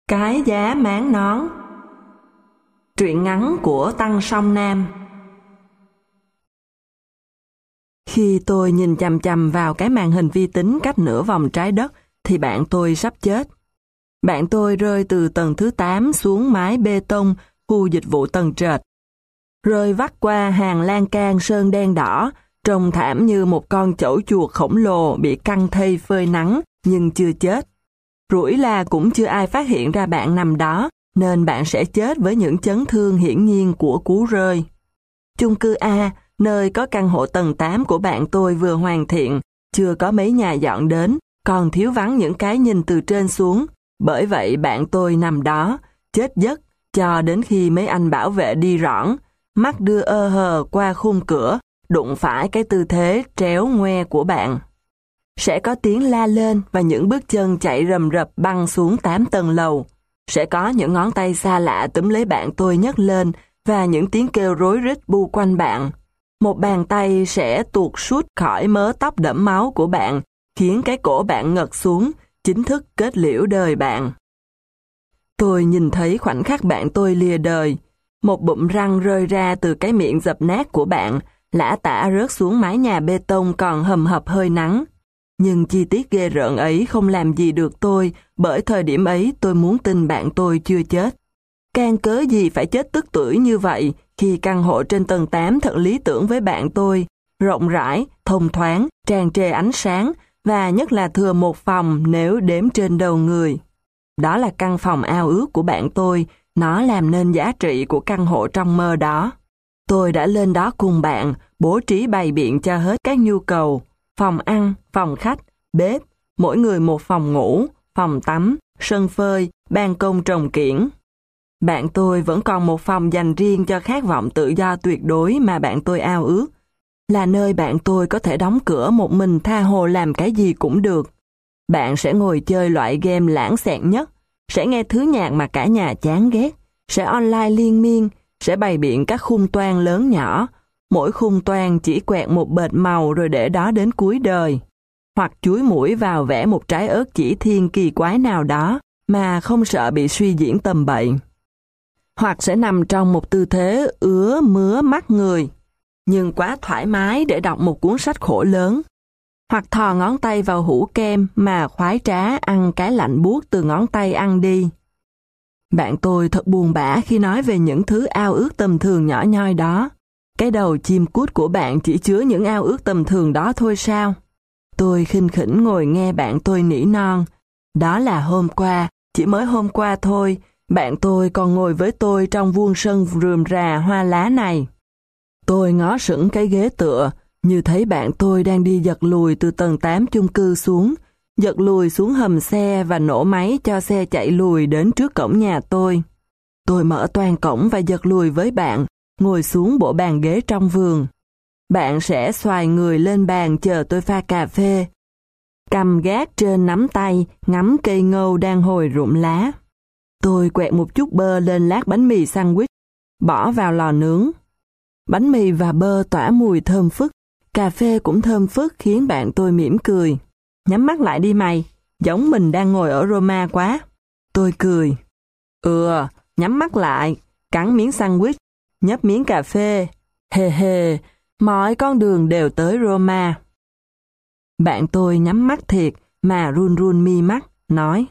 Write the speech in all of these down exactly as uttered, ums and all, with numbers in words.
Cái giá máng nón. Truyện ngắn của Tăng Song Nam. Khi tôi nhìn chằm chằm vào cái màn hình vi tính cách nửa vòng trái đất thì bạn tôi sắp chết. Bạn tôi rơi từ tầng thứ tám xuống mái bê tông khu dịch vụ tầng trệt. Rơi vắt qua hàng lan can sơn đen đỏ, trông thảm như một con chẩu chuột khổng lồ bị căng thây phơi nắng nhưng chưa chết. Rủi là cũng chưa ai phát hiện ra bạn nằm đó, nên bạn sẽ chết với những chấn thương hiển nhiên của cú rơi. Chung cư A, nơi có căn hộ tầng tám của bạn tôi vừa hoàn thiện, chưa có mấy nhà dọn đến, còn thiếu vắng những cái nhìn từ trên xuống. Bởi vậy bạn tôi nằm đó, chết giấc, cho đến khi mấy anh bảo vệ đi rõng, mắt đưa ơ hờ qua khung cửa, đụng phải cái tư thế tréo ngoe của bạn. Sẽ có tiếng la lên và những bước chân chạy rầm rập băng xuống tám tầng lầu. Sẽ có những ngón tay xa lạ túm lấy bạn tôi nhấc lên và những tiếng kêu rối rít bu quanh bạn. Một bàn tay sẽ tuột sút khỏi mớ tóc đẫm máu của bạn, khiến cái cổ bạn ngật xuống, chính thức kết liễu đời bạn. Tôi nhìn thấy khoảnh khắc bạn tôi lìa đời. Một bụm răng rơi ra từ cái miệng dập nát của bạn, lả tả rớt xuống mái nhà bê tông còn hầm hập hơi nắng. Nhưng chi tiết ghê rợn ấy không làm gì được tôi, bởi thời điểm ấy tôi muốn tin bạn tôi chưa chết. Can cớ gì phải chết tức tưởi như vậy khi căn hộ trên tầng tám thật lý tưởng với bạn tôi, rộng rãi, thông thoáng, tràn trề ánh sáng và nhất là thừa một phòng nếu đếm trên đầu người. Đó là căn phòng ao ước của bạn tôi, nó làm nên giá trị của căn hộ trong mơ đó. Tôi đã lên đó cùng bạn, bố trí bày biện cho hết các nhu cầu. Phòng ăn, phòng khách, bếp, mỗi người một phòng ngủ, phòng tắm, sân phơi, ban công trồng kiểng. Bạn tôi vẫn còn một phòng dành riêng cho khát vọng tự do tuyệt đối mà bạn tôi ao ước. Là nơi bạn tôi có thể đóng cửa một mình tha hồ làm cái gì cũng được. Bạn sẽ ngồi chơi loại game lãng xẹt nhất, sẽ nghe thứ nhạc mà cả nhà chán ghét, sẽ online liên miên, sẽ bày biện các khung toan lớn nhỏ. Mỗi khung toan chỉ quẹt một bệt màu rồi để đó đến cuối đời. Hoặc chúi mũi vào vẽ một trái ớt chỉ thiên kỳ quái nào đó mà không sợ bị suy diễn tầm bậy. Hoặc sẽ nằm trong một tư thế ứa mứa mắt người, nhưng quá thoải mái để đọc một cuốn sách khổ lớn. Hoặc thò ngón tay vào hũ kem mà khoái trá ăn cái lạnh buốt từ ngón tay ăn đi. Bạn tôi thật buồn bã khi nói về những thứ ao ước tầm thường nhỏ nhoi đó. Cái đầu chim cút của bạn chỉ chứa những ao ước tầm thường đó thôi sao? Tôi khinh khỉnh ngồi nghe bạn tôi nỉ non. Đó là hôm qua, chỉ mới hôm qua thôi, bạn tôi còn ngồi với tôi trong vuông sân rườm rà hoa lá này. Tôi ngó sững cái ghế tựa, như thấy bạn tôi đang đi giật lùi từ tầng tám chung cư xuống, giật lùi xuống hầm xe và nổ máy cho xe chạy lùi đến trước cổng nhà tôi. Tôi mở toang cổng và giật lùi với bạn, ngồi xuống bộ bàn ghế trong vườn. Bạn sẽ xoài người lên bàn chờ tôi pha cà phê. Cầm gác trên nắm tay, ngắm cây ngâu đang hồi rụng lá. Tôi quẹt một chút bơ lên lát bánh mì sandwich, bỏ vào lò nướng. Bánh mì và bơ tỏa mùi thơm phức, cà phê cũng thơm phức khiến bạn tôi mỉm cười. Nhắm mắt lại đi mày, giống mình đang ngồi ở Roma quá. Tôi cười. Ừ, nhắm mắt lại, cắn miếng sandwich, nhấp miếng cà phê. Hề hề, mọi con đường đều tới Roma. Bạn tôi nhắm mắt thiệt mà run run mi mắt, nói: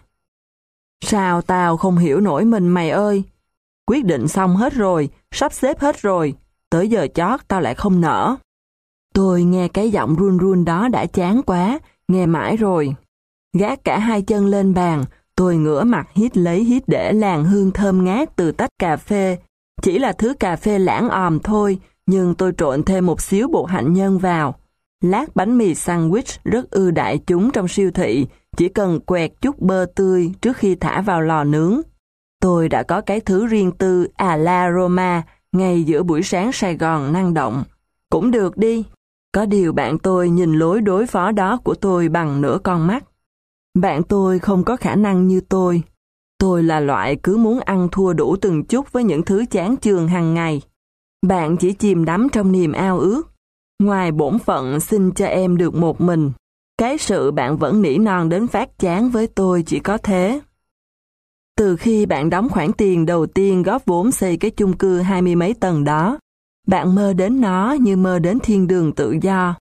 Sao tao không hiểu nổi mình mày ơi? Quyết định xong hết rồi, sắp xếp hết rồi, tới giờ chót tao lại không nỡ. Tôi nghe cái giọng run run đó đã chán quá, nghe mãi rồi. Gác cả hai chân lên bàn, tôi ngửa mặt hít lấy hít để làn hương thơm ngát từ tách cà phê. Chỉ là thứ cà phê lãng òm thôi, nhưng tôi trộn thêm một xíu bột hạnh nhân vào. Lát bánh mì sandwich rất ư đại chúng trong siêu thị, chỉ cần quẹt chút bơ tươi trước khi thả vào lò nướng. Tôi đã có cái thứ riêng tư à la Roma ngay giữa buổi sáng Sài Gòn năng động. Cũng được đi. Có điều bạn tôi nhìn lối đối phó đó của tôi bằng nửa con mắt. Bạn tôi không có khả năng như tôi. Tôi là loại cứ muốn ăn thua đủ từng chút với những thứ chán chường hàng ngày. Bạn chỉ chìm đắm trong niềm ao ước. Ngoài bổn phận xin cho em được một mình, cái sự bạn vẫn nỉ non đến phát chán với tôi chỉ có thế. Từ khi bạn đóng khoản tiền đầu tiên góp vốn xây cái chung cư hai mươi mấy tầng đó, bạn mơ đến nó như mơ đến thiên đường tự do.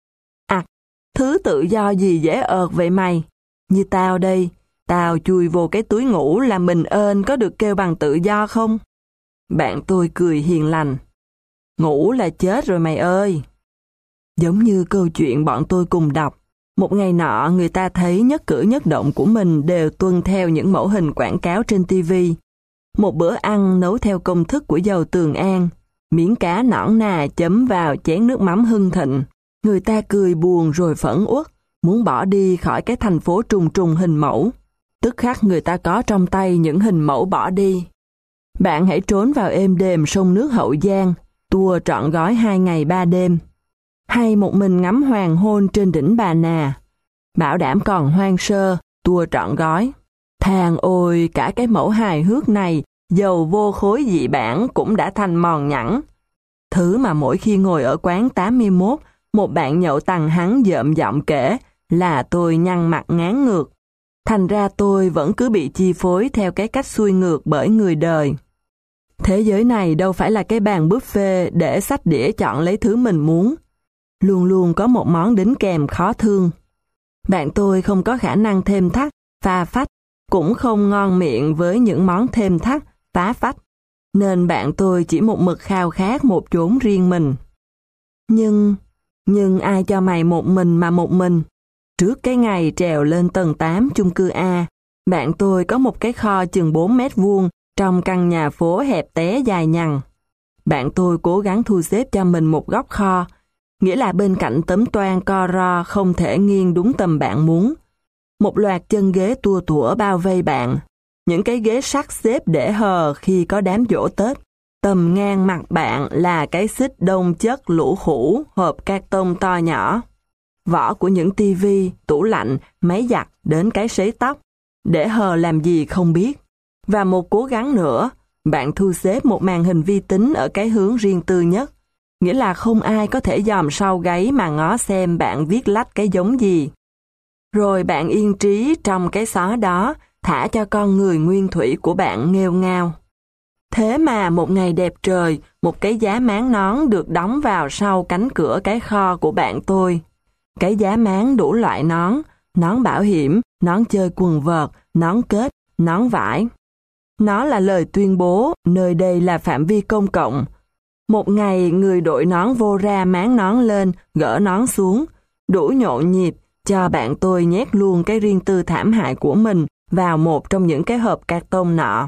À, thứ tự do gì dễ ợt vậy mày? Như tao đây, tao chui vô cái túi ngủ là mình ơn có được kêu bằng tự do không? Bạn tôi cười hiền lành. Ngủ là chết rồi mày ơi. Giống như câu chuyện bọn tôi cùng đọc. Một ngày nọ người ta thấy nhất cử nhất động của mình đều tuân theo những mẫu hình quảng cáo trên ti vi. Một bữa ăn nấu theo công thức của dầu Tường An, miếng cá nõn nà chấm vào chén nước mắm hưng thịnh. Người ta cười buồn rồi phẫn uất, muốn bỏ đi khỏi cái thành phố trùng trùng hình mẫu. Tức khắc người ta có trong tay những hình mẫu bỏ đi. Bạn hãy trốn vào êm đềm sông nước Hậu Giang, tour trọn gói hai ngày ba đêm. Hay một mình ngắm hoàng hôn trên đỉnh Bà Nà. Bảo đảm còn hoang sơ, tour trọn gói. Thang ôi, cả cái mẫu hài hước này, dầu vô khối dị bản cũng đã thành mòn nhẵn. Thứ mà mỗi khi ngồi ở quán tám mươi mốt, một bạn nhậu tằng hắn dợm giọng kể là tôi nhăn mặt ngán ngược. Thành ra tôi vẫn cứ bị chi phối theo cái cách xuôi ngược bởi người đời. Thế giới này đâu phải là cái bàn buffet để xách đĩa chọn lấy thứ mình muốn. Luôn luôn có một món đính kèm khó thương. Bạn tôi không có khả năng thêm thắt, pha phách, cũng không ngon miệng với những món thêm thắt, phá phách. Nên bạn tôi chỉ một mực khao khát một chốn riêng mình. Nhưng, nhưng ai cho mày một mình mà một mình? Trước cái ngày trèo lên tầng tám chung cư A, bạn tôi có một cái kho chừng bốn mét vuông trong căn nhà phố hẹp té dài nhằng. Bạn tôi cố gắng thu xếp cho mình một góc kho, nghĩa là bên cạnh tấm toan co ro không thể nghiêng đúng tầm bạn muốn. Một loạt chân ghế tua tủa bao vây bạn, những cái ghế sắt xếp để hờ khi có đám giỗ Tết. Tầm ngang mặt bạn là cái xích đông chất lũ khủ, hộp cát tông to nhỏ. Vỏ của những tivi, tủ lạnh, máy giặt đến cái sấy tóc, để hờ làm gì không biết. Và một cố gắng nữa, bạn thu xếp một màn hình vi tính ở cái hướng riêng tư nhất, nghĩa là không ai có thể dòm sau gáy mà ngó xem bạn viết lách cái giống gì. Rồi bạn yên trí trong cái xó đó, thả cho con người nguyên thủy của bạn nghêu ngao. Thế mà một ngày đẹp trời, một cái giá máng nón được đóng vào sau cánh cửa cái kho của bạn tôi. Cái giá máng đủ loại nón, nón bảo hiểm, nón chơi quần vợt, nón kết, nón vải. Nó là lời tuyên bố, nơi đây là phạm vi công cộng. Một ngày người đội nón vô ra máng nón lên, gỡ nón xuống, đủ nhộn nhịp, cho bạn tôi nhét luôn cái riêng tư thảm hại của mình vào một trong những cái hộp cát tông nọ.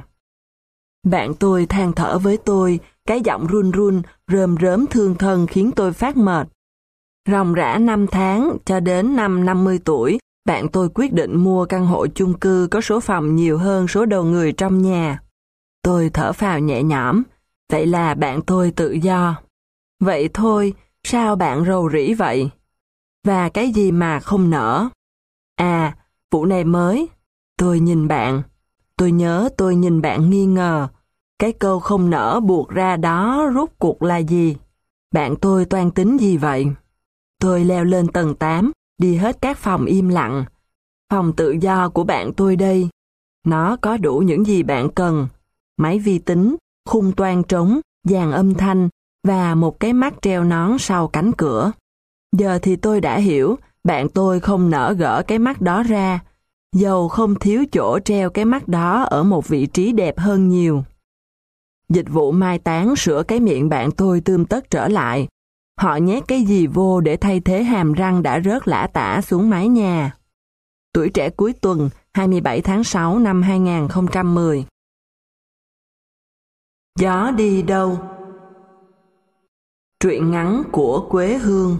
Bạn tôi than thở với tôi, cái giọng run run, rơm rớm thương thân khiến tôi phát mệt. Ròng rã năm tháng, cho đến năm năm mươi tuổi, bạn tôi quyết định mua căn hộ chung cư có số phòng nhiều hơn số đầu người trong nhà. Tôi thở phào nhẹ nhõm, vậy là bạn tôi tự do. Vậy thôi, sao bạn rầu rĩ vậy? Và cái gì mà không nỡ? À, vụ này mới. Tôi nhìn bạn. Tôi nhớ tôi nhìn bạn nghi ngờ. Cái câu không nỡ buộc ra đó rốt cuộc là gì? Bạn tôi toan tính gì vậy? Tôi leo lên tầng tám, đi hết các phòng im lặng. Phòng tự do của bạn tôi đây. Nó có đủ những gì bạn cần. Máy vi tính, khung toan trống, dàn âm thanh và một cái mắt treo nón sau cánh cửa. Giờ thì tôi đã hiểu, bạn tôi không nỡ gỡ cái mắt đó ra, dầu không thiếu chỗ treo cái mắt đó ở một vị trí đẹp hơn nhiều. Dịch vụ mai táng sửa cái miệng bạn tôi tươm tất trở lại. Họ nhét cái gì vô để thay thế hàm răng đã rớt lả tả xuống mái nhà. Tuổi trẻ cuối tuần, hai mươi bảy tháng sáu năm hai nghìn không trăm mười. Gió đi đâu? Truyện ngắn của Quế Hương.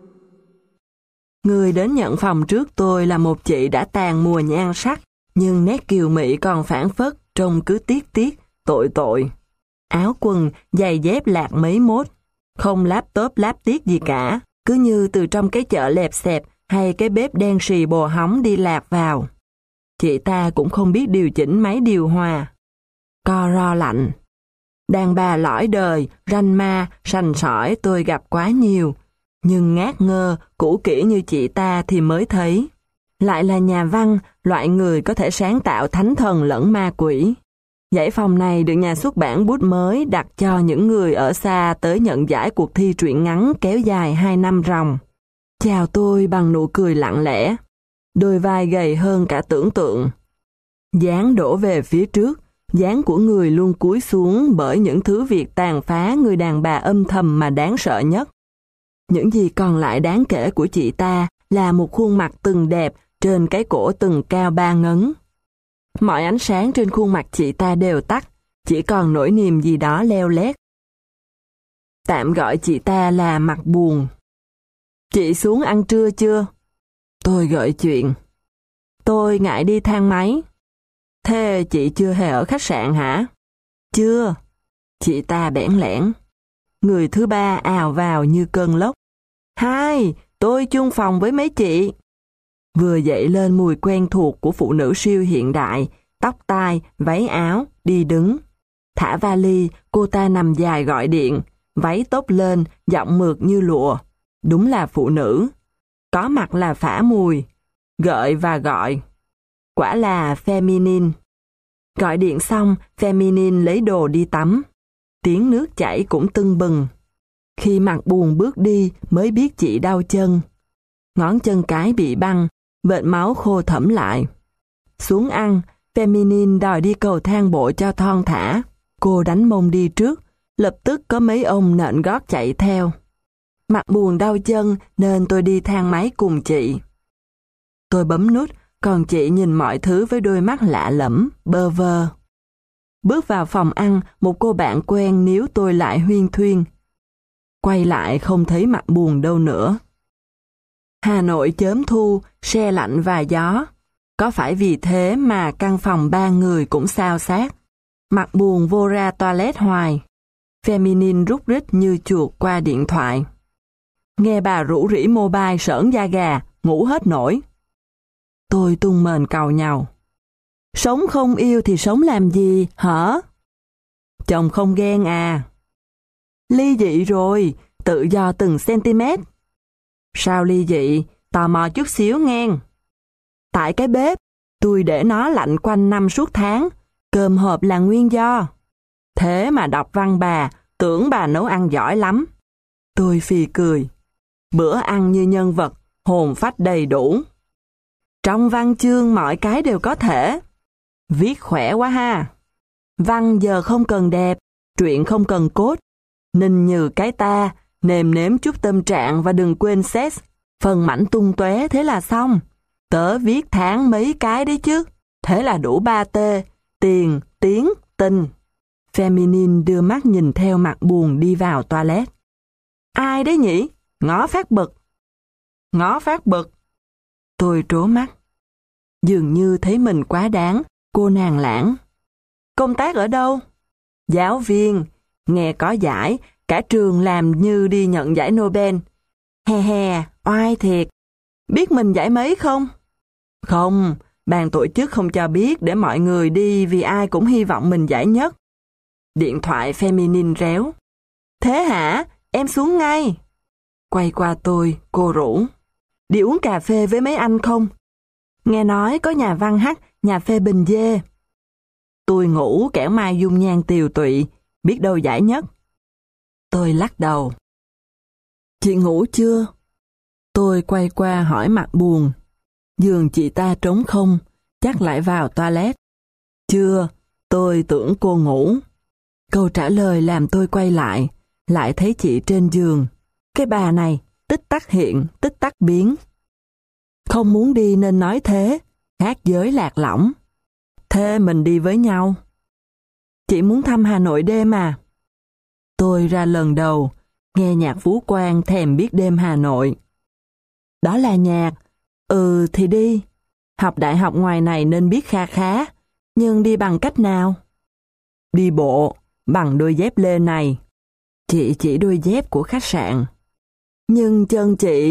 Người đến nhận phòng trước tôi là một chị đã tàn mùa nhan sắc, nhưng nét kiều mị còn phảng phất, trông cứ tiếc tiếc, tội tội. Áo quần, giày dép lạc mấy mốt, không laptop láp tiết gì cả, cứ như từ trong cái chợ lẹp xẹp hay cái bếp đen xì bồ hóng đi lạc vào. Chị ta cũng không biết điều chỉnh máy điều hòa. Co ro lạnh. Đàn bà lõi đời, ranh ma, sành sỏi tôi gặp quá nhiều, nhưng ngát ngơ, cũ kỹ như chị ta thì mới thấy. Lại là nhà văn, loại người có thể sáng tạo thánh thần lẫn ma quỷ. Giải phòng này được nhà xuất bản Bút Mới đặt cho những người ở xa tới nhận giải cuộc thi truyện ngắn kéo dài hai năm ròng. Chào tôi bằng nụ cười lặng lẽ. Đôi vai gầy hơn cả tưởng tượng. Dáng đổ về phía trước, dáng của người luôn cúi xuống bởi những thứ việc tàn phá người đàn bà âm thầm mà đáng sợ nhất. Những gì còn lại đáng kể của chị ta là một khuôn mặt từng đẹp trên cái cổ từng cao ba ngấn. Mọi ánh sáng trên khuôn mặt chị ta đều tắt, chỉ còn nỗi niềm gì đó leo lét. Tạm gọi chị ta là Mặt Buồn. Chị xuống ăn trưa chưa? Tôi gợi chuyện. Tôi ngại đi thang máy. Thế chị chưa hề ở khách sạn hả? Chưa. Chị ta bẽn lẽn. Người thứ ba ào vào như cơn lốc. Hai, tôi chung phòng với mấy chị. Vừa dậy lên mùi quen thuộc của phụ nữ siêu hiện đại, tóc tai, váy áo, đi đứng. Thả vali, cô ta nằm dài gọi điện, váy tóc lên, giọng mượt như lụa. Đúng là phụ nữ. Có mặt là phả mùi, gợi và gọi. Quả là feminine. Gọi điện xong, feminine lấy đồ đi tắm. Tiếng nước chảy cũng tưng bừng. Khi Mặt Buồn bước đi mới biết chị đau chân. Ngón chân cái bị băng, vệt máu khô thẫm lại. Xuống ăn, feminine đòi đi cầu thang bộ cho thon thả. Cô đánh mông đi trước, lập tức có mấy ông nện gót chạy theo. Mặt Buồn đau chân nên tôi đi thang máy cùng chị. Tôi bấm nút, còn chị nhìn mọi thứ với đôi mắt lạ lẫm, bơ vơ. Bước vào phòng ăn, một cô bạn quen níu tôi lại huyên thuyên. Quay lại không thấy Mặt Buồn đâu nữa. Hà Nội chớm thu, se lạnh và gió. Có phải vì thế mà căn phòng ba người cũng xao xát. Mặt Buồn vô ra toilet hoài. Feminine rút rít như chuột qua điện thoại. Nghe bà rủ rỉ mobile sởn da gà, ngủ hết nổi. Tôi tung mền càu nhàu. Sống không yêu thì sống làm gì, hả? Chồng không ghen à? Ly dị rồi, tự do từng cm. Sao ly dị? Tò mò chút xíu ngang. Tại cái bếp, tôi để nó lạnh quanh năm suốt tháng, cơm hộp là nguyên do. Thế mà đọc văn bà, tưởng bà nấu ăn giỏi lắm. Tôi phì cười. Bữa ăn như nhân vật, hồn phách đầy đủ. Trong văn chương mọi cái đều có thể. Viết khỏe quá ha. Văn giờ không cần đẹp, truyện không cần cốt. Ninh như cái ta, nêm nếm chút tâm trạng và đừng quên sex. Phần mảnh tung tóe thế là xong. Tớ viết tháng mấy cái đấy chứ. Thế là đủ ba T, tiền, tiếng, tình. Feminine đưa mắt nhìn theo Mặt Buồn đi vào toilet. Ai đấy nhỉ? Ngó phát bực. Ngó phát bực. Tôi trố mắt. Dường như thấy mình quá đáng, cô nàng lãng. Công tác ở đâu? Giáo viên, nghe có giải, cả trường làm như đi nhận giải Nobel. He he, oai thiệt. Biết mình giải mấy không? Không, ban tổ chức không cho biết để mọi người đi vì ai cũng hy vọng mình giải nhất. Điện thoại Feminine réo. Thế hả? Em xuống ngay. Quay qua tôi, cô rủ. Đi uống cà phê với mấy anh không? Nghe nói có nhà văn hát, nhà phê bình dê. Tôi ngủ kẻo mai dung nhan tiều tụy, biết đâu giải nhất. Tôi lắc đầu. Chị ngủ chưa? Tôi quay qua hỏi Mặt Buồn. Giường chị ta trống không, chắc lại vào toilet. Chưa, tôi tưởng cô ngủ. Câu trả lời làm tôi quay lại, lại thấy chị trên giường. Cái bà này, tích tắc hiện, tích tắc biến. Không muốn đi nên nói thế, khác giới lạc lõng. Thế mình đi với nhau. Chị muốn thăm Hà Nội đêm à? Tôi ra lần đầu, nghe nhạc Phú Quang thèm biết đêm Hà Nội. Đó là nhạc. Ừ thì đi. Học đại học ngoài này nên biết kha khá, nhưng đi bằng cách nào? Đi bộ, bằng đôi dép lê này. Chị chỉ đôi dép của khách sạn. Nhưng chân chị...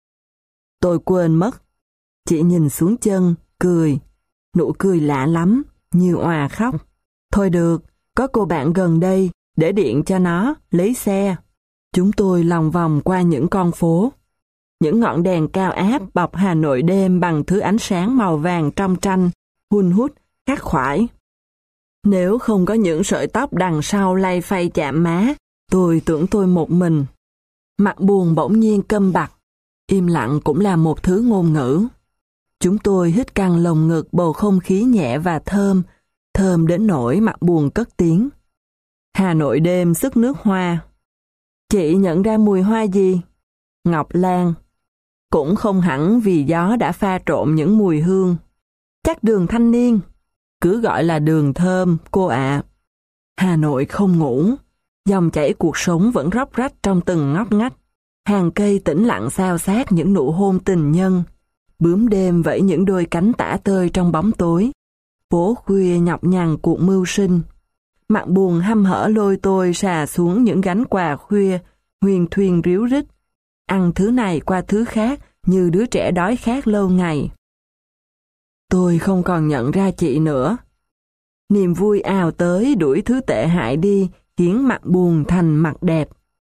Tôi quên mất. Chị nhìn xuống chân, cười. Nụ cười lạ lắm, như òa khóc. Thôi được, có cô bạn gần đây, để điện cho nó, lấy xe. Chúng tôi lòng vòng qua những con phố. Những ngọn đèn cao áp bọc Hà Nội đêm bằng thứ ánh sáng màu vàng trong tranh, hun hút, khắc khoải. Nếu không có những sợi tóc đằng sau lay phay chạm má, tôi tưởng tôi một mình. Mặt buồn bỗng nhiên câm bặt, im lặng cũng là một thứ ngôn ngữ. Chúng tôi hít căng lồng ngực bầu không khí nhẹ và thơm, thơm đến nỗi mặt buồn cất tiếng. Hà Nội đêm sức nước hoa. Chị nhận ra mùi hoa gì? Ngọc lan. Cũng không hẳn vì gió đã pha trộn những mùi hương. Chắc đường thanh niên. Cứ gọi là đường thơm, cô ạ. Hà Nội không ngủ. Dòng chảy cuộc sống vẫn róc rách trong từng ngóc ngách. Hàng cây tĩnh lặng xao xát những nụ hôn tình nhân. Bướm đêm vẫy những đôi cánh tả tơi trong bóng tối. Phố khuya nhọc nhằn cuộc mưu sinh. Mặt buồn hăm hở lôi tôi xà xuống những gánh quà khuya, huyền thuyên ríu rít. Ăn thứ này qua thứ khác như đứa trẻ đói khát lâu ngày. Tôi không còn nhận ra chị nữa. Niềm vui ào tới đuổi thứ tệ hại đi, khiến mặt buồn thành mặt đẹp.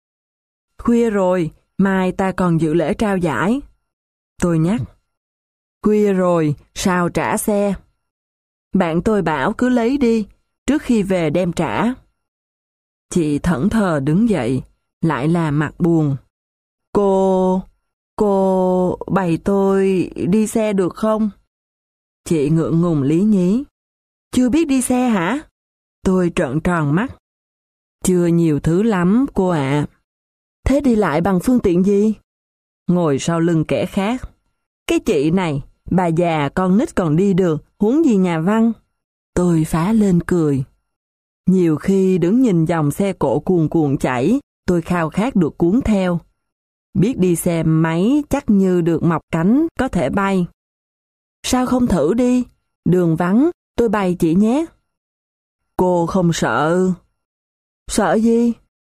Khuya rồi, mai ta còn dự lễ trao giải. Tôi nhắc. Khuya rồi, sao trả xe? Bạn tôi bảo cứ lấy đi, trước khi về đem trả. Chị thẫn thờ đứng dậy, lại là mặt buồn. Cô... cô... bày tôi đi xe được không? Chị ngượng ngùng lý nhí. Chưa biết đi xe hả? Tôi trợn tròn mắt. Chưa nhiều thứ lắm, cô ạ. Thế đi lại bằng phương tiện gì? Ngồi sau lưng kẻ khác. Cái chị này, bà già con nít còn đi được, huống gì nhà văn. Tôi phá lên cười. Nhiều khi đứng nhìn dòng xe cộ cuồn cuộn chảy, tôi khao khát được cuốn theo. Biết đi xe máy chắc như được mọc cánh, có thể bay. Sao không thử đi? Đường vắng, tôi bày chị nhé. Cô không sợ? Sợ gì?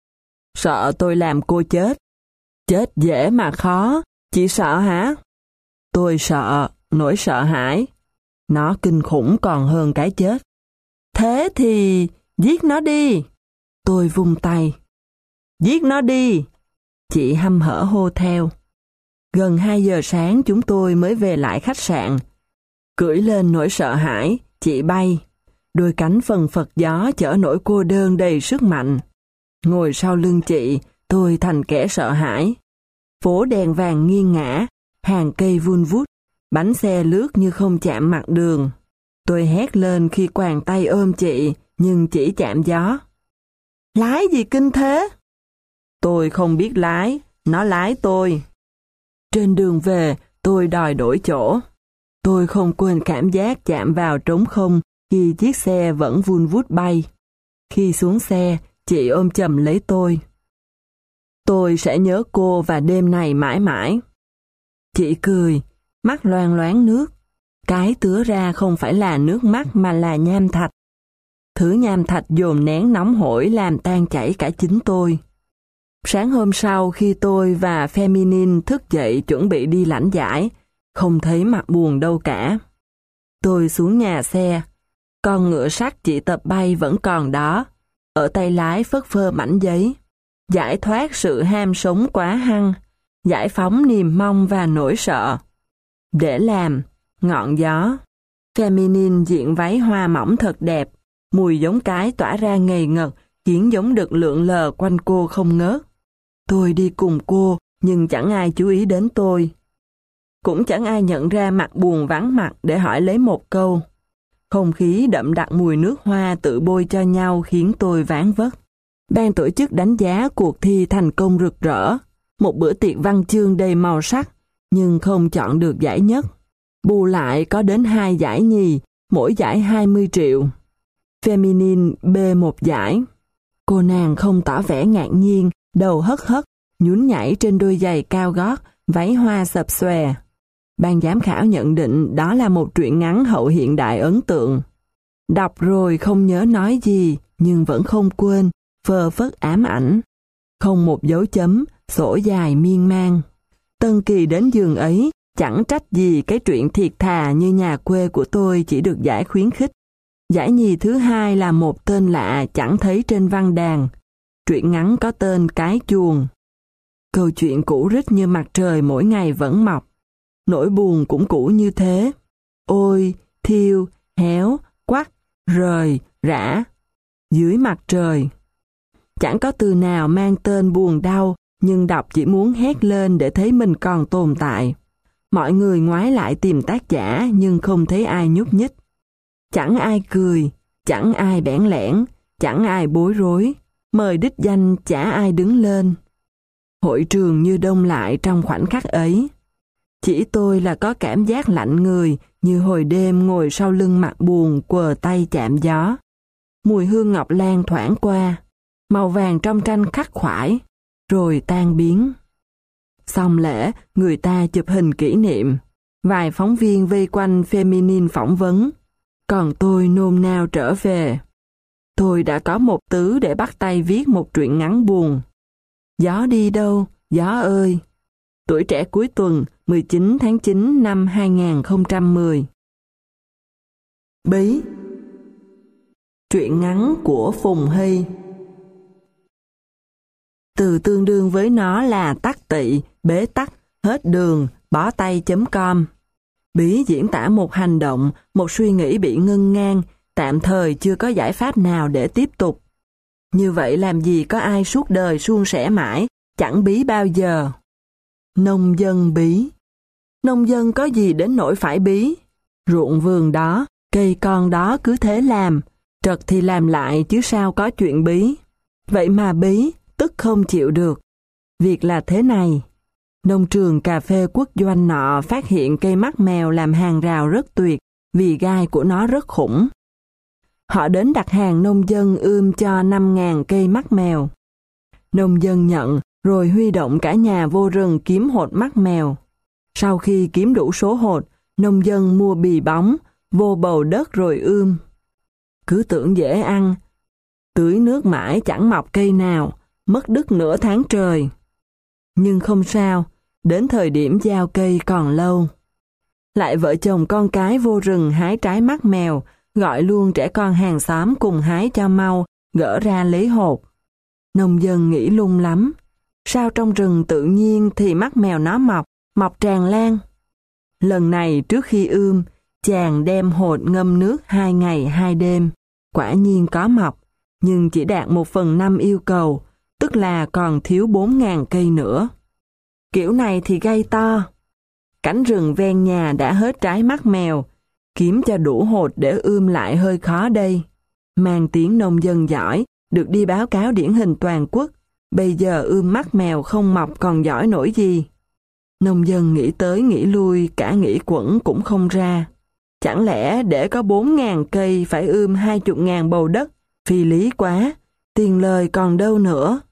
Sợ tôi làm cô chết. Chết dễ mà khó, chị sợ hả? Tôi sợ, nỗi sợ hãi. Nó kinh khủng còn hơn cái chết. Thế thì giết nó đi. Tôi vung tay. Giết nó đi. Chị hăm hở hô theo. Gần hai giờ sáng chúng tôi mới về lại khách sạn. Cưỡi lên nỗi sợ hãi, chị bay. Đôi cánh phần phật gió chở nỗi cô đơn đầy sức mạnh. Ngồi sau lưng chị, tôi thành kẻ sợ hãi. Phố đèn vàng nghiêng ngã, hàng cây vun vút, bánh xe lướt như không chạm mặt đường. Tôi hét lên khi quàng tay ôm chị, nhưng chỉ chạm gió. Lái gì kinh thế? Tôi không biết lái, nó lái tôi. Trên đường về, tôi đòi đổi chỗ. Tôi không quên cảm giác chạm vào trống không khi chiếc xe vẫn vun vút bay. Khi xuống xe, chị ôm chầm lấy tôi. Tôi sẽ nhớ cô và đêm này mãi mãi. Chị cười, mắt loang loáng nước. Cái tứa ra không phải là nước mắt mà là nham thạch. Thứ nham thạch dồn nén nóng hổi làm tan chảy cả chính tôi. Sáng hôm sau khi tôi và Feminine thức dậy chuẩn bị đi lãnh giải, không thấy mặt buồn đâu cả. Tôi xuống nhà xe. Con ngựa sắt chị tập bay vẫn còn đó. Ở tay lái phất phơ mảnh giấy. Giải thoát sự ham sống quá hăng. Giải phóng niềm mong và nỗi sợ. Để làm, ngọn gió. Feminine diện váy hoa mỏng thật đẹp. Mùi giống cái tỏa ra ngầy ngật, khiến giống đực lượn lờ quanh cô không ngớt. Tôi đi cùng cô, nhưng chẳng ai chú ý đến tôi. Cũng chẳng ai nhận ra mặt buồn vắng mặt để hỏi lấy một câu. Không khí đậm đặc mùi nước hoa tự bôi cho nhau khiến tôi ván vất. Ban tổ chức đánh giá cuộc thi thành công rực rỡ. Một bữa tiệc văn chương đầy màu sắc, nhưng không chọn được giải nhất. Bù lại có đến hai giải nhì, mỗi giải hai mươi triệu. Feminine bê một giải. Cô nàng không tỏ vẻ ngạc nhiên, đầu hất hất, nhún nhảy trên đôi giày cao gót, váy hoa sập xòe. Ban giám khảo nhận định đó là một truyện ngắn hậu hiện đại ấn tượng. Đọc rồi không nhớ nói gì, nhưng vẫn không quên, phơ phất ám ảnh. Không một dấu chấm, sổ dài miên man. Tân kỳ đến giường ấy, chẳng trách gì cái truyện thiệt thà như nhà quê của tôi chỉ được giải khuyến khích. Giải nhì thứ hai là một tên lạ chẳng thấy trên văn đàn. Truyện ngắn có tên Cái Chuồng. Câu chuyện cũ rích như mặt trời mỗi ngày vẫn mọc. Nỗi buồn cũng cũ như thế. Ôi, thiêu, héo, quắc, rời, rã. Dưới mặt trời. Chẳng có từ nào mang tên buồn đau, nhưng đọc chỉ muốn hét lên để thấy mình còn tồn tại. Mọi người ngoái lại tìm tác giả nhưng không thấy ai nhúc nhích. Chẳng ai cười, chẳng ai bẽn lẽn, chẳng ai bối rối. Mời đích danh chả ai đứng lên. Hội trường như đông lại trong khoảnh khắc ấy. Chỉ tôi là có cảm giác lạnh người như hồi đêm ngồi sau lưng mặt buồn quờ tay chạm gió. Mùi hương ngọc lan thoảng qua, màu vàng trong tranh khắc khoải, rồi tan biến. Xong lễ, người ta chụp hình kỷ niệm. Vài phóng viên vây quanh Feminine phỏng vấn. Còn tôi nôn nao trở về. Tôi đã có một tứ để bắt tay viết một truyện ngắn buồn. Gió đi đâu, gió ơi. Tuổi trẻ cuối tuần, mười chín tháng chín năm hai nghìn không trăm mười. Bí. Truyện ngắn của Phùng Hy. Từ tương đương với nó là tắc tị, bế tắc, hết đường, bó tay chấm com. Bí diễn tả một hành động, một suy nghĩ bị ngưng ngang, tạm thời chưa có giải pháp nào để tiếp tục. Như vậy làm gì có ai suốt đời suôn sẻ mãi, chẳng bí bao giờ. Nông dân bí. Nông dân có gì đến nỗi phải bí. Ruộng vườn đó, cây con đó cứ thế làm, trật thì làm lại chứ sao có chuyện bí. Vậy mà bí, tức không chịu được. Việc là thế này. Nông trường cà phê quốc doanh nọ phát hiện cây mắc mèo làm hàng rào rất tuyệt, vì gai của nó rất khủng. Họ đến đặt hàng nông dân ươm cho năm nghìn cây mắc mèo. Nông dân nhận, rồi huy động cả nhà vô rừng kiếm hột mắc mèo. Sau khi kiếm đủ số hột, nông dân mua bì bóng, vô bầu đất rồi ươm. Cứ tưởng dễ ăn, tưới nước mãi chẳng mọc cây nào, mất đứt nửa tháng trời. Nhưng không sao, đến thời điểm gieo cây còn lâu. Lại vợ chồng con cái vô rừng hái trái mắc mèo, gọi luôn trẻ con hàng xóm cùng hái cho mau, gỡ ra lấy hột. Nông dân nghĩ lung lắm. Sao trong rừng tự nhiên thì mắc mèo nó mọc, mọc tràn lan. Lần này trước khi ươm, chàng đem hột ngâm nước hai ngày hai đêm. Quả nhiên có mọc, nhưng chỉ đạt một phần năm yêu cầu, tức là còn thiếu bốn nghìn cây nữa. Kiểu này thì gây to. Cánh rừng ven nhà đã hết trái mắc mèo, kiếm cho đủ hột để ươm lại hơi khó đây. Mang tiếng nông dân giỏi, được đi báo cáo điển hình toàn quốc, bây giờ ươm mắc mèo không mọc còn giỏi nổi gì. Nông dân nghĩ tới nghĩ lui, cả nghĩ quẩn cũng không ra. Chẳng lẽ để có bốn nghìn cây phải ươm hai mươi nghìn bầu đất, phi lý quá, tiền lời còn đâu nữa.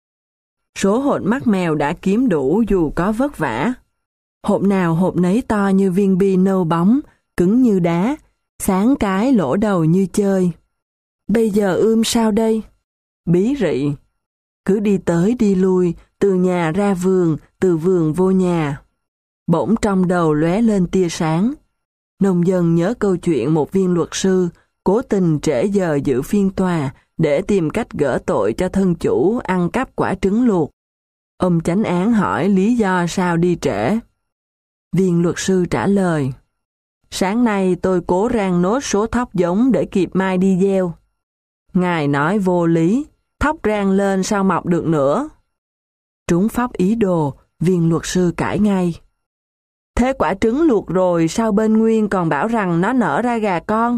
Số hột mắc mèo đã kiếm đủ dù có vất vả. Hộp nào hộp nấy to như viên bi nâu bóng, cứng như đá, sáng cái lỗ đầu như chơi. Bây giờ ươm sao đây? Bí rị. Cứ đi tới đi lui, từ nhà ra vườn, từ vườn vô nhà. Bỗng trong đầu lóe lên tia sáng. Nông dân nhớ câu chuyện một viên luật sư, cố tình trễ giờ dự phiên tòa để tìm cách gỡ tội cho thân chủ ăn cắp quả trứng luộc. Ông chánh án hỏi lý do sao đi trễ. Viên luật sư trả lời, sáng nay tôi cố rang nốt số thóc giống để kịp mai đi gieo. Ngài nói vô lý, thóc rang lên sao mọc được nữa. Trúng pháp ý đồ, viên luật sư cãi ngay. Thế quả trứng luộc rồi sao bên nguyên còn bảo rằng nó nở ra gà con?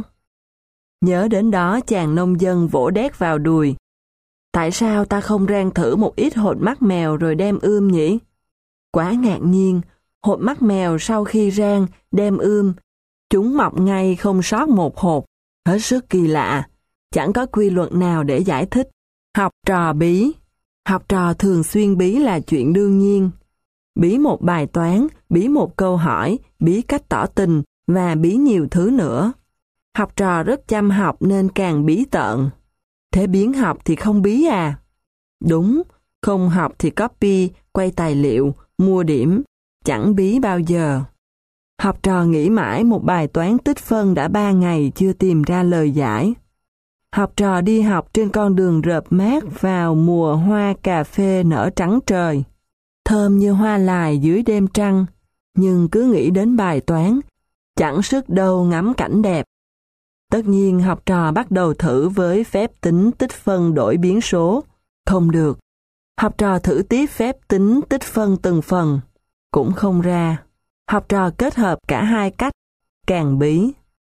Nhớ đến đó chàng nông dân vỗ đét vào đùi. Tại sao ta không rang thử một ít hột mắc mèo rồi đem ươm nhỉ? Quá ngạc nhiên, hột mắc mèo sau khi rang, đem ươm, chúng mọc ngay không sót một hột, hết sức kỳ lạ, chẳng có quy luật nào để giải thích. Học trò bí. Học trò thường xuyên bí là chuyện đương nhiên. Bí một bài toán, bí một câu hỏi, bí cách tỏ tình và bí nhiều thứ nữa. Học trò rất chăm học nên càng bí tợn. Thế biến học thì không bí à? Đúng, không học thì copy, quay tài liệu, mua điểm, chẳng bí bao giờ. Học trò nghĩ mãi một bài toán tích phân đã ba ngày chưa tìm ra lời giải. Học trò đi học trên con đường rợp mát vào mùa hoa cà phê nở trắng trời. thơm như hoa lài dưới đêm trăng, nhưng cứ nghĩ đến bài toán, chẳng sức đâu ngắm cảnh đẹp. Tất nhiên học trò bắt đầu thử với phép tính tích phân đổi biến số. Không được. Học trò thử tiếp phép tính tích phân từng phần. Cũng không ra. Học trò kết hợp cả hai cách. Càng bí.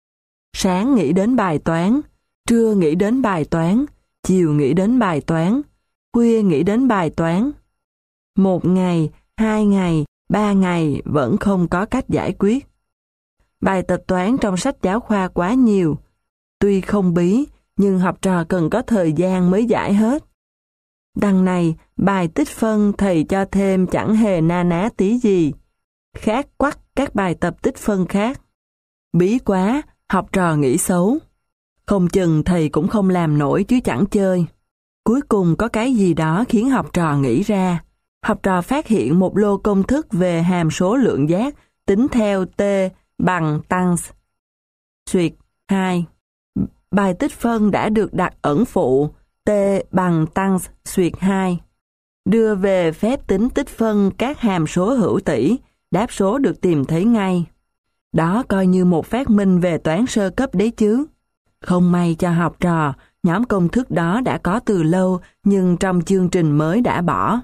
Sáng nghĩ đến bài toán, trưa nghĩ đến bài toán, chiều nghĩ đến bài toán, khuya nghĩ đến bài toán. Một ngày, hai ngày, ba ngày vẫn không có cách giải quyết. Bài tập toán trong sách giáo khoa quá nhiều. Tuy không bí, nhưng học trò cần có thời gian mới giải hết. Đằng này, bài tích phân thầy cho thêm chẳng hề na ná tí gì. Khác quắc các bài tập tích phân khác. Bí quá, học trò nghĩ xấu. Không chừng thầy cũng không làm nổi chứ chẳng chơi. Cuối cùng có cái gì đó khiến học trò nghĩ ra. Học trò phát hiện một lô công thức về hàm số lượng giác tính theo t bằng tăng xuyệt hai. Bài tích phân đã được đặt ẩn phụ t bằng tăng xuyệt hai. Đưa về phép tính tích phân các hàm số hữu tỷ, đáp số được tìm thấy ngay. Đó coi như một phát minh về toán sơ cấp đấy chứ. Không may cho học trò, nhóm công thức đó đã có từ lâu nhưng trong chương trình mới đã bỏ.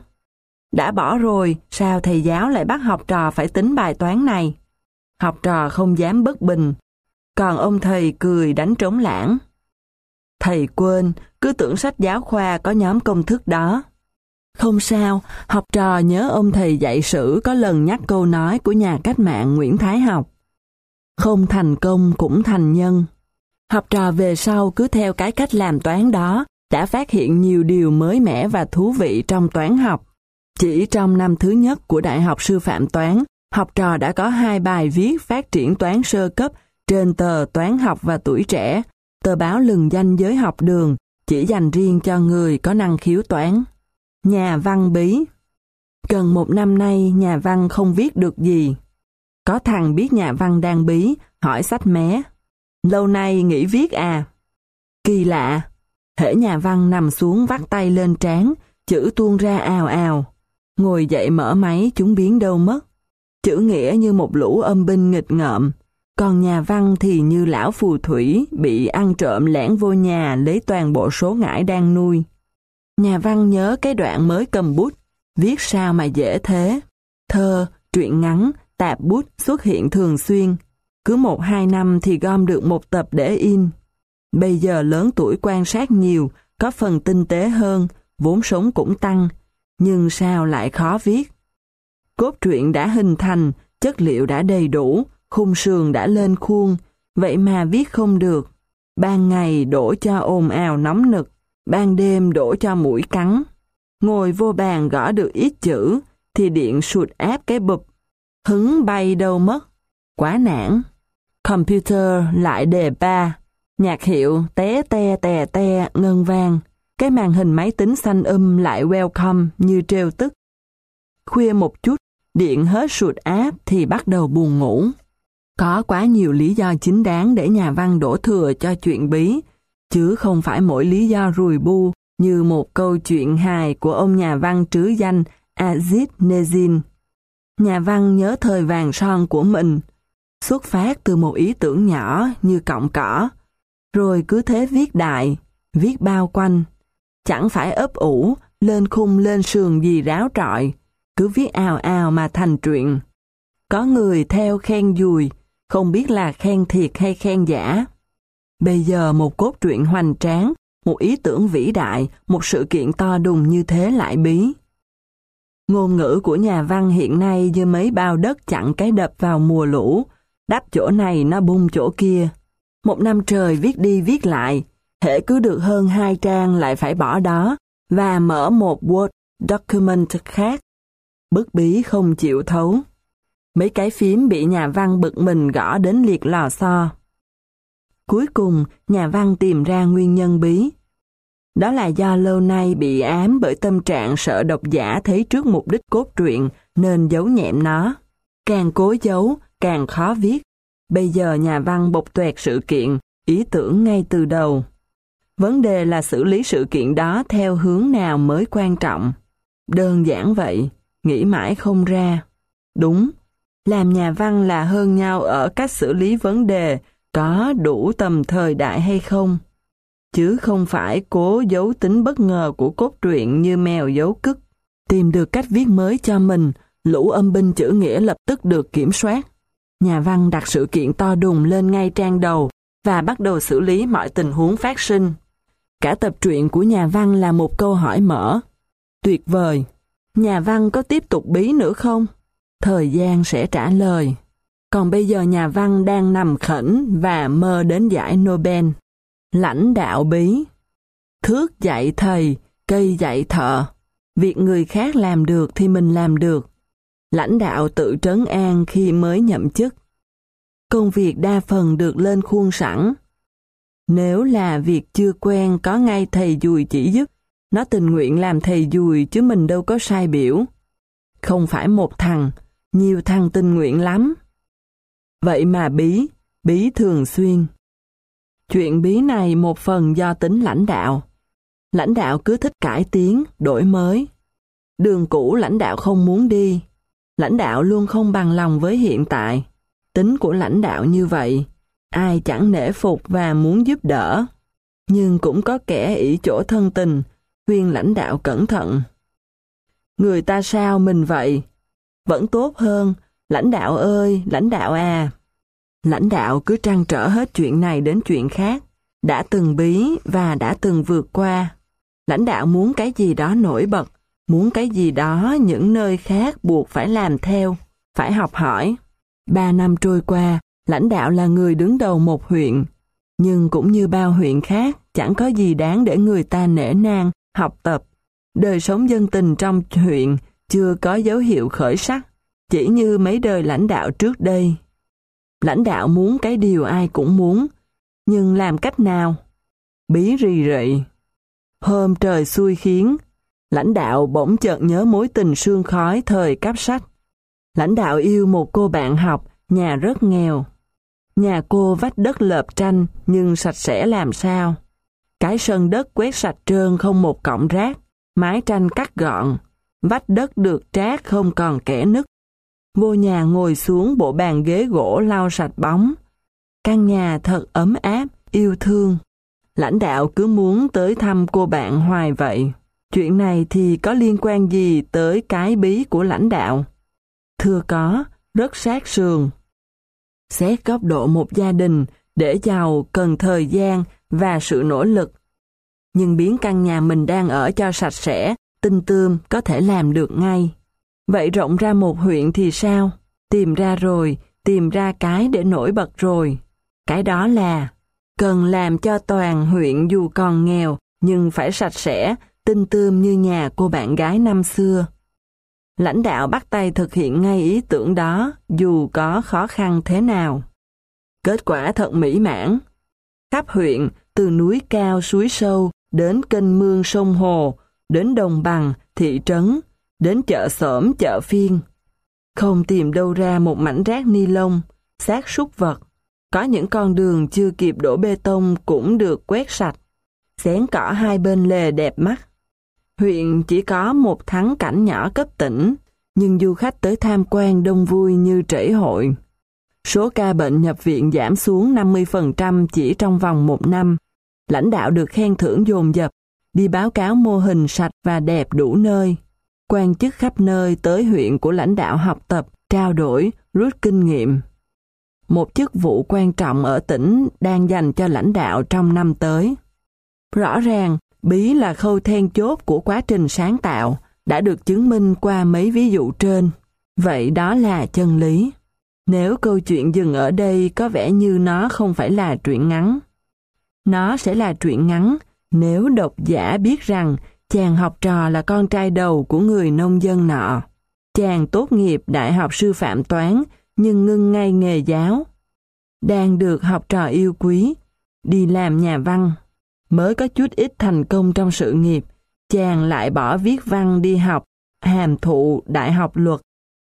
Đã bỏ rồi, sao thầy giáo lại bắt học trò phải tính bài toán này? Học trò không dám bất bình, còn ông thầy cười đánh trống lãng. Thầy quên, cứ tưởng sách giáo khoa có nhóm công thức đó. Không sao, học trò nhớ ông thầy dạy sử có lần nhắc câu nói của nhà cách mạng Nguyễn Thái Học. Không thành công cũng thành nhân. Học trò về sau cứ theo cái cách làm toán đó, đã phát hiện nhiều điều mới mẻ và thú vị trong toán học. Chỉ trong năm thứ nhất của Đại học Sư phạm Toán, học trò đã có hai bài viết phát triển toán sơ cấp trên tờ Toán học và Tuổi trẻ, tờ báo lừng danh giới học đường, chỉ dành riêng cho người có năng khiếu toán. Nhà văn bí. Gần một năm nay, nhà văn không viết được gì. Có thằng biết nhà văn đang bí, hỏi sách mé. Lâu nay nghỉ viết à? Kỳ lạ. Hễ nhà văn nằm xuống vắt tay lên trán, chữ tuôn ra ào ào. Ngồi dậy mở máy chúng biến đâu mất. Chữ nghĩa như một lũ âm binh nghịch ngợm. Còn nhà văn thì như lão phù thủy bị ăn trộm lẻn vô nhà lấy toàn bộ số ngải đang nuôi. Nhà văn nhớ cái đoạn mới cầm bút, viết sao mà dễ thế. Thơ, truyện ngắn, tạp bút xuất hiện thường xuyên. Cứ một hai năm thì gom được một tập để in. Bây giờ lớn tuổi quan sát nhiều, có phần tinh tế hơn, vốn sống cũng tăng. Nhưng sao lại khó viết? Cốt truyện đã hình thành, chất liệu đã đầy đủ, khung sườn đã lên khuôn, vậy mà viết không được. Ban ngày đổ cho ồn ào nóng nực, ban đêm đổ cho mũi cắn. Ngồi vô bàn gõ được ít chữ, thì điện sụt áp cái bụp. Hứng bay đâu mất. Quá nản. Computer lại đề ba. Nhạc hiệu té te tè te ngân vang. Cái màn hình máy tính xanh um lại welcome như trêu tức. Khuya một chút, điện hết sụt áp thì bắt đầu buồn ngủ. Có quá nhiều lý do chính đáng để nhà văn đổ thừa cho chuyện bí, chứ không phải mỗi lý do rùi bu như một câu chuyện hài của ông nhà văn trứ danh Aziz Nesin. Nhà văn nhớ thời vàng son của mình, xuất phát từ một ý tưởng nhỏ như cọng cỏ, rồi cứ thế viết đại, viết bao quanh. Chẳng phải ấp ủ, lên khung lên sườn gì ráo trọi, cứ viết ào ào mà thành truyện. Có người theo khen dùi, không biết là khen thiệt hay khen giả. Bây giờ một cốt truyện hoành tráng, một ý tưởng vĩ đại, một sự kiện to đùng như thế lại bí. Ngôn ngữ của nhà văn hiện nay như mấy bao đất chặn cái đập vào mùa lũ, đắp chỗ này nó bung chỗ kia. Một năm trời viết đi viết lại, hễ cứ được hơn hai trang lại phải bỏ đó, và mở một Word document khác. Bức bí không chịu thấu. Mấy cái phím bị nhà văn bực mình gõ đến liệt lò xo. Cuối cùng, nhà văn tìm ra nguyên nhân bí. Đó là do lâu nay bị ám bởi tâm trạng sợ độc giả thấy trước mục đích cốt truyện nên giấu nhẹm nó. Càng cố giấu, càng khó viết. Bây giờ nhà văn bộc toẹt sự kiện, ý tưởng ngay từ đầu. Vấn đề là xử lý sự kiện đó theo hướng nào mới quan trọng. Đơn giản vậy, nghĩ mãi không ra. Đúng, làm nhà văn là hơn nhau ở cách xử lý vấn đề có đủ tầm thời đại hay không, chứ không phải cố giấu tính bất ngờ của cốt truyện như mèo giấu cứt. Tìm được cách viết mới cho mình, lũ âm binh chữ nghĩa lập tức được kiểm soát. Nhà văn đặt sự kiện to đùng lên ngay trang đầu và bắt đầu xử lý mọi tình huống phát sinh. Cả tập truyện của nhà văn là một câu hỏi mở. Tuyệt vời! Nhà văn có tiếp tục bí nữa không? Thời gian sẽ trả lời. Còn bây giờ nhà văn đang nằm khẩn và mơ đến giải Nobel. Lãnh đạo bí. Thước dạy thầy, cây dạy thợ. Việc người khác làm được thì mình làm được. Lãnh đạo tự trấn an khi mới nhậm chức. Công việc đa phần được lên khuôn sẵn. Nếu là việc chưa quen có ngay thầy dùi chỉ giúp, nó tình nguyện làm thầy dùi chứ mình đâu có sai biểu. Không phải một thằng, nhiều thằng tình nguyện lắm. Vậy mà bí, bí thường xuyên. Chuyện bí này một phần do tính lãnh đạo. Lãnh đạo cứ thích cải tiến, đổi mới. Đường cũ lãnh đạo không muốn đi. Lãnh đạo luôn không bằng lòng với hiện tại. Tính của lãnh đạo như vậy, ai chẳng nể phục và muốn giúp đỡ. Nhưng cũng có kẻ ỷ chỗ thân tình, khuyên lãnh đạo cẩn thận. Người ta sao mình vậy? Vẫn tốt hơn, lãnh đạo ơi, lãnh đạo à. Lãnh đạo cứ trăn trở hết chuyện này đến chuyện khác, đã từng bí và đã từng vượt qua. Lãnh đạo muốn cái gì đó nổi bật, muốn cái gì đó những nơi khác buộc phải làm theo, phải học hỏi. Ba năm trôi qua, lãnh đạo là người đứng đầu một huyện, nhưng cũng như bao huyện khác, chẳng có gì đáng để người ta nể nang, học tập. Đời sống dân tình trong huyện chưa có dấu hiệu khởi sắc, chỉ như mấy đời lãnh đạo trước đây. Lãnh đạo muốn cái điều ai cũng muốn, nhưng làm cách nào? Bí rì rị. Hôm trời xui khiến, lãnh đạo bỗng chợt nhớ mối tình sương khói thời cấp sách. Lãnh đạo yêu một cô bạn học, nhà rất nghèo. Nhà cô vách đất lợp tranh nhưng sạch sẽ làm sao. Cái sân đất quét sạch trơn không một cọng rác, mái tranh cắt gọn, vách đất được trát không còn kẽ nứt. Vô nhà ngồi xuống bộ bàn ghế gỗ lau sạch bóng. Căn nhà thật ấm áp, yêu thương. Lãnh đạo cứ muốn tới thăm cô bạn hoài vậy. Chuyện này thì có liên quan gì tới cái bí của lãnh đạo? Thưa có, rất sát sườn. Xét góc độ một gia đình, để giàu cần thời gian và sự nỗ lực. Nhưng biến căn nhà mình đang ở cho sạch sẽ, tinh tươm có thể làm được ngay. Vậy rộng ra một huyện thì sao? Tìm ra rồi, tìm ra cái để nổi bật rồi. Cái đó là cần làm cho toàn huyện dù còn nghèo nhưng phải sạch sẽ, tinh tươm như nhà cô bạn gái năm xưa. Lãnh đạo bắt tay thực hiện ngay ý tưởng đó dù có khó khăn thế nào. Kết quả thật mỹ mãn. Khắp huyện, từ núi cao suối sâu, đến kênh mương sông hồ, đến đồng bằng, thị trấn, đến chợ xổm, chợ phiên. Không tìm đâu ra một mảnh rác ni lông, xác súc vật. Có những con đường chưa kịp đổ bê tông cũng được quét sạch. Xén cỏ hai bên lề đẹp mắt. Huyện chỉ có một thắng cảnh nhỏ cấp tỉnh, nhưng du khách tới tham quan đông vui như trễ hội. Số ca bệnh nhập viện giảm xuống năm mươi phần trăm chỉ trong vòng một năm. Lãnh đạo được khen thưởng dồn dập, đi báo cáo mô hình sạch và đẹp đủ nơi. Quan chức khắp nơi tới huyện của lãnh đạo học tập, trao đổi, rút kinh nghiệm. Một chức vụ quan trọng ở tỉnh đang dành cho lãnh đạo trong năm tới. Rõ ràng, bí là khâu then chốt của quá trình sáng tạo, đã được chứng minh qua mấy ví dụ trên. Vậy đó là chân lý. Nếu câu chuyện dừng ở đây có vẻ như nó không phải là truyện ngắn. Nó sẽ là truyện ngắn nếu độc giả biết rằng chàng học trò là con trai đầu của người nông dân nọ. Chàng tốt nghiệp đại học sư phạm toán nhưng ngưng ngay nghề giáo. Đang được học trò yêu quý, đi làm nhà văn. Mới có chút ít thành công trong sự nghiệp, chàng lại bỏ viết văn đi học, hàm thụ đại học luật.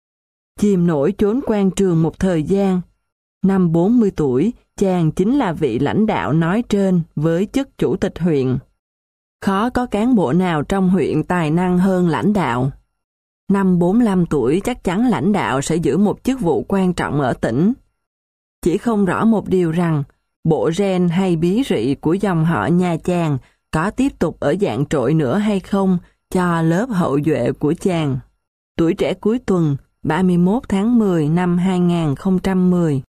Chìm nổi chốn quan trường một thời gian. Năm bốn mươi tuổi, chàng chính là vị lãnh đạo nói trên với chức chủ tịch huyện. Khó có cán bộ nào trong huyện tài năng hơn lãnh đạo. năm bốn mươi lăm tuổi chắc chắn lãnh đạo sẽ giữ một chức vụ quan trọng ở tỉnh. Chỉ không rõ một điều rằng, bộ gen hay bí rị của dòng họ nhà chàng có tiếp tục ở dạng trội nữa hay không cho lớp hậu duệ của chàng. Tuổi trẻ cuối tuần, ba mươi mốt tháng mười năm hai nghìn không trăm mười.